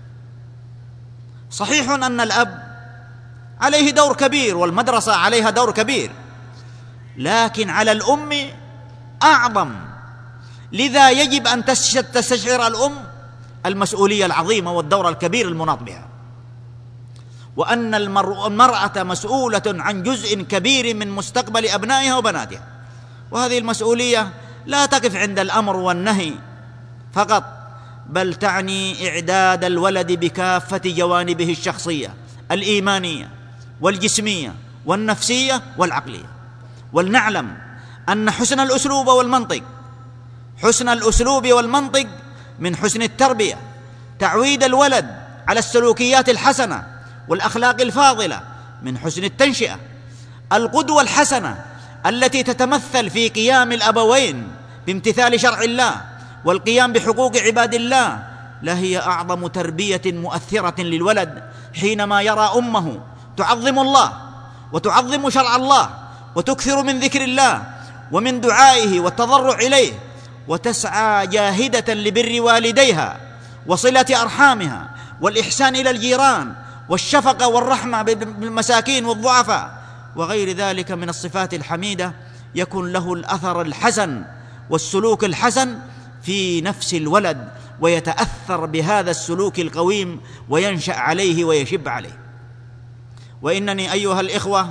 صحيح أن الأب عليه دور كبير والمدرسة عليها دور كبير، لكن على الأم أعظم. لذا يجب أن تستشعر الأم المسؤولية العظيمة والدور الكبير المناط بها، وأن المرأة مسؤولة عن جزء كبير من مستقبل أبنائها وبناتها. وهذه المسؤولية لا تقف عند الأمر والنهي فقط، بل تعني إعداد الولد بكافة جوانبه الشخصية الإيمانية والجسمية والنفسية والعقلية. ولنعلم أن حسن الأسلوب والمنطق حسن الأسلوب والمنطق من حسن التربية. تعويد الولد على السلوكيات الحسنة والأخلاق الفاضلة من حسن التنشئة. القدوة الحسنة التي تتمثل في قيام الأبوين بامتثال شرع الله والقيام بحقوق عباد الله لهي أعظم تربية مؤثرة للولد، حينما يرى أمه تعظم الله وتعظم شرع الله وتكثر من ذكر الله ومن دعائه والتضرع إليه، وتسعى جاهدة لبر والديها وصلة أرحامها والإحسان إلى الجيران والشفقة والرحمة بالمساكين والضعفاء وغير ذلك من الصفات الحميدة، يكون له الأثر الحسن والسلوك الحسن في نفس الولد، ويتأثر بهذا السلوك القويم وينشأ عليه ويشب عليه. وإنني أيها الإخوة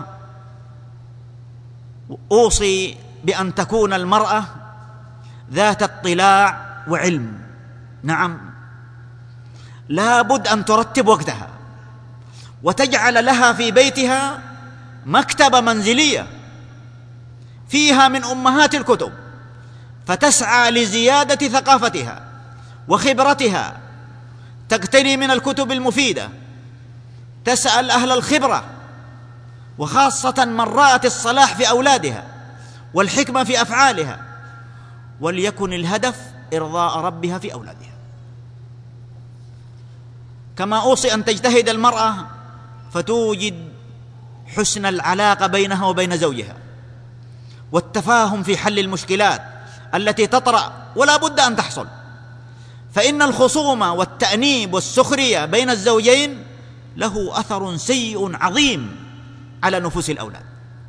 أوصي بأن تكون المرأة ذات اطلاع وعلم. نعم، لا بد أن ترتب وقتها وتجعل لها في بيتها مكتبة منزلية فيها من أمهات الكتب، فتسعى لزيادة ثقافتها وخبرتها، تقتني من الكتب المفيدة، تسأل أهل الخبرة وخاصة من رأت الصلاح في أولادها والحكمة في أفعالها، وليكن الهدف إرضاء ربها في أولادها. كما أوصي أن تجتهد المرأة فتوجد حسن العلاقة بينها وبين زوجها، والتفاهم في حل المشكلات التي تطرأ ولا بد أن تحصل، فإن الخصومة والتأنيب والسخرية بين الزوجين له أثر سيء عظيم على نفوس الأولاد.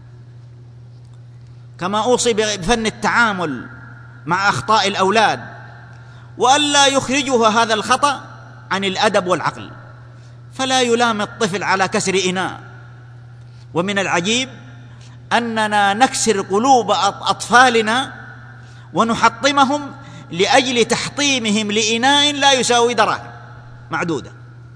كما أوصي بفن التعامل مع أخطاء الأولاد، وألا يخرجها هذا الخطأ عن الأدب والعقل، فلا يلام الطفل على كسر إناء. ومن العجيب أننا نكسر قلوب أطفالنا ونحطمهم لأجل تحطيمهم لإناء لا يساوي دراهم معدودة،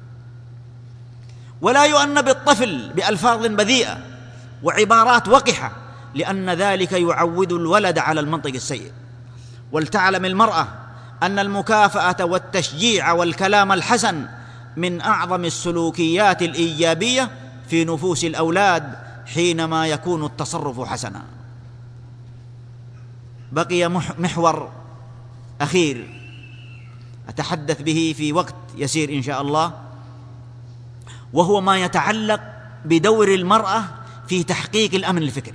ولا يؤنب الطفل بألفاظ بذيئة وعبارات وقحة، لأن ذلك يعود الولد على المنطق السيء. ولتعلم المرأة أن المكافأة والتشجيع والكلام الحسن من أعظم السلوكيات الإيجابية في نفوس الأولاد حينما يكون التصرف حسنا. بقي محور أخير أتحدث به في وقت يسير إن شاء الله، وهو ما يتعلق بدور المرأة في تحقيق الأمن الفكري،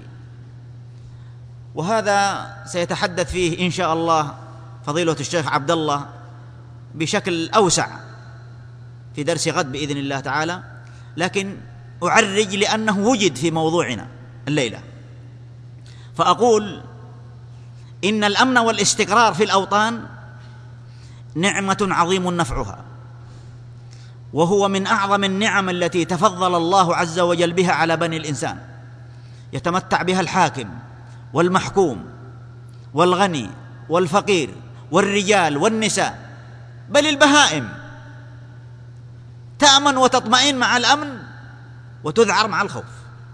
وهذا سيتحدث فيه إن شاء الله فضيلة الشيخ عبد الله بشكل أوسع في درس غد بإذن الله تعالى، لكن أعرج لأنه وجد في موضوعنا الليلة. فأقول إن الأمن والاستقرار في الأوطان نعمة عظيم نفعها، وهو من أعظم النعم التي تفضل الله عز وجل بها على بني الإنسان، يتمتع بها الحاكم والمحكوم والغني والفقير والرجال والنساء، بل البهائم تأمن وتطمئن مع الأمن وتذعر مع الخوف.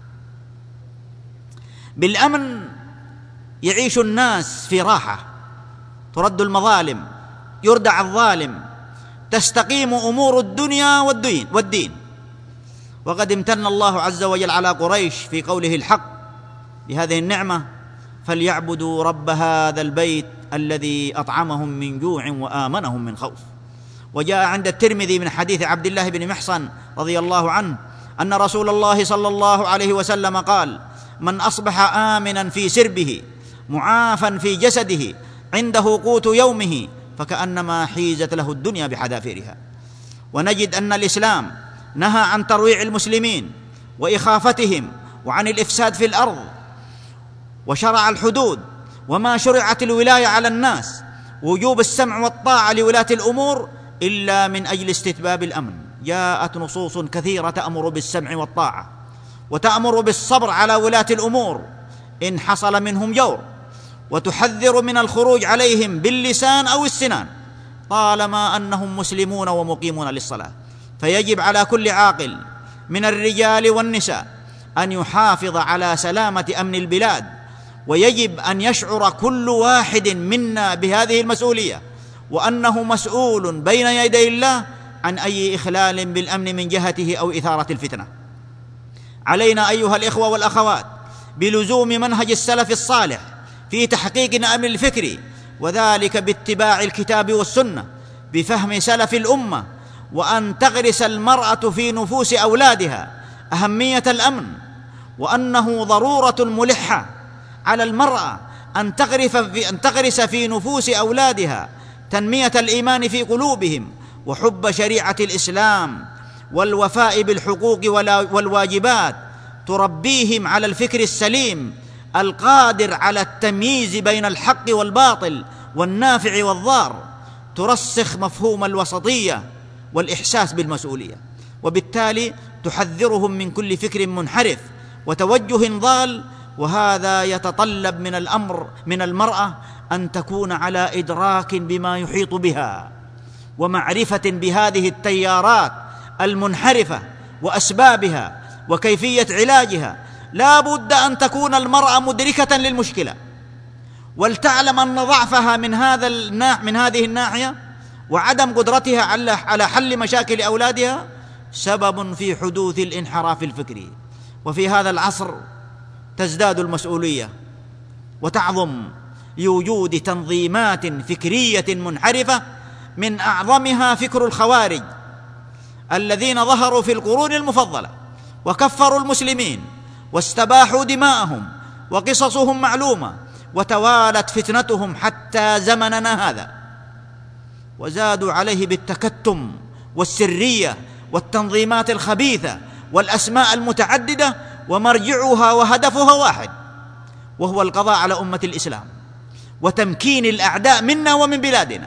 بالأمن يعيش الناس في راحة، ترد المظالم، يردع الظالم، تستقيم أمور الدنيا والدين والدين. وقد امتن الله عز وجل على قريش في قوله الحق بهذه النعمة: فليعبدوا رب هذا البيت الذي أطعمهم من جوع وآمنهم من خوف. وجاء عند الترمذي من حديث عبد الله بن محصن رضي الله عنه أن رسول الله صلى الله عليه وسلم قال: من أصبح آمنا في سربه معافا في جسده عنده قوت يومه فكأنما حيزت له الدنيا بحذافيرها. ونجد أن الإسلام نهى عن ترويع المسلمين وإخافتهم وعن الإفساد في الأرض، وشرع الحدود وما شرعت الولاية على الناس، وجوب السمع والطاعة لولاة الأمور إلا من أجل استتباب الأمن. جاءت نصوص كثيرة تأمر بالسمع والطاعة، وتأمر بالصبر على ولاة الأمور إن حصل منهم جور، وتحذر من الخروج عليهم باللسان أو السنان طالما أنهم مسلمون ومقيمون للصلاة. فيجب على كل عاقل من الرجال والنساء أن يحافظ على سلامة أمن البلاد، ويجب أن يشعر كل واحد منا بهذه المسؤولية، وأنه مسؤول بين يدي الله عن أي إخلال بالأمن من جهته أو إثارة الفتنة. علينا أيها الإخوة والأخوات بلزوم منهج السلف الصالح في تحقيق الأمن الفكري، وذلك باتباع الكتاب والسنة بفهم سلف الأمة، وأن تغرس المرأة في نفوس أولادها أهمية الأمن، وأنه ضرورة ملحة على المرأة أن تغرس في, أن تغرس في نفوس أولادها تنمية الإيمان في قلوبهم، وحب شريعة الإسلام، والوفاء بالحقوق والواجبات، تربيهم على الفكر السليم القادر على التمييز بين الحق والباطل والنافع والضار، ترسخ مفهوم الوسطية والإحساس بالمسؤولية، وبالتالي تحذرهم من كل فكر منحرف وتوجه ضال. وهذا يتطلب من الأمر من المرأة أن تكون على إدراك بما يحيط بها، ومعرفة بهذه التيارات المنحرفة وأسبابها وكيفية علاجها. لا بد أن تكون المرأة مدركة للمشكلة، ولتعلم أن ضعفها من هذا من هذه الناحية وعدم قدرتها على حل مشاكل أولادها سبب في حدوث الانحراف الفكري. وفي هذا العصر تزداد المسؤولية وتعظم لوجود تنظيمات فكرية منحرفة، من أعظمها فكر الخوارج الذين ظهروا في القرون المفضلة وكفروا المسلمين واستباحوا دماءهم، وقصصهم معلومة، وتوالت فتنتهم حتى زمننا هذا، وزادوا عليه بالتكتم والسرية والتنظيمات الخبيثة والأسماء المتعددة، ومرجعها وهدفها واحد، وهو القضاء على أمة الإسلام وتمكين الأعداء منا ومن بلادنا.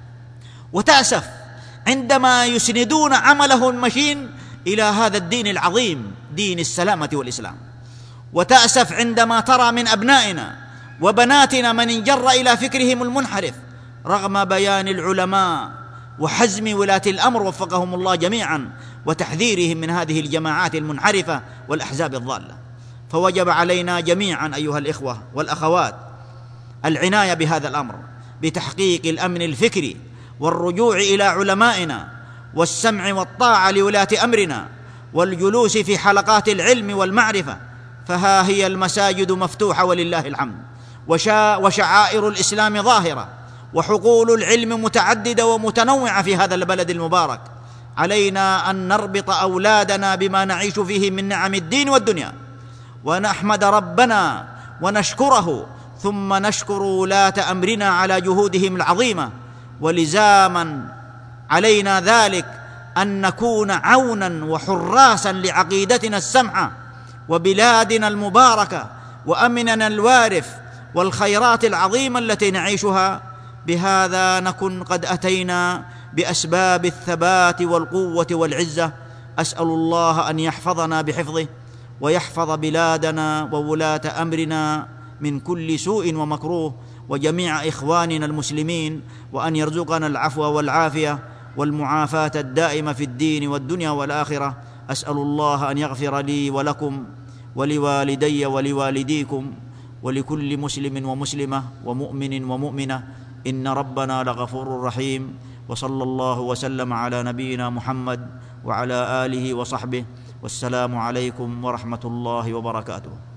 وتأسف عندما يسندون عمله المشين إلى هذا الدين العظيم، دين السلامة والإسلام. وتأسف عندما ترى من أبنائنا وبناتنا من انجر إلى فكرهم المنحرف رغم بيان العلماء وحزم ولاة الأمر وفقهم الله جميعا وتحذيرهم من هذه الجماعات المنحرفة والأحزاب الضالة. فوجب علينا جميعا أيها الإخوة والأخوات العناية بهذا الأمر، بتحقيق الأمن الفكري والرجوع إلى علمائنا والسمع والطاعة لولاة أمرنا والجلوس في حلقات العلم والمعرفة، فها هي المساجد مفتوحة ولله الحمد، وشا وشعائر الإسلام ظاهرة، وحقول العلم متعددة ومتنوعة في هذا البلد المبارك. علينا أن نربط أولادنا بما نعيش فيه من نعم الدين والدنيا، ونحمد ربنا ونشكره، ثم نشكر ولاة أمرنا على جهودهم العظيمة. ولزاما علينا ذلك أن نكون عونا وحراسا لعقيدتنا السمحة وبلادنا المباركة وأمننا الوارف والخيرات العظيمة التي نعيشها. بهذا نكن قد أتينا بأسباب الثبات والقوة والعزة. أسأل الله أن يحفظنا بحفظه ويحفظ بلادنا وولاة أمرنا من كل سوء ومكروه، وجميع إخواننا المسلمين، وأن يرزقنا العفو والعافية والمعافاة الدائمة في الدين والدنيا والآخرة. أسأل الله أن يغفر لي ولكم ولوالدي ولوالديكم ولكل مسلم ومسلمة ومؤمن ومؤمنة، إن ربنا لغفور رحيم. وصلى الله وسلم على نبينا محمد وعلى آله وصحبه، والسلام عليكم ورحمة الله وبركاته.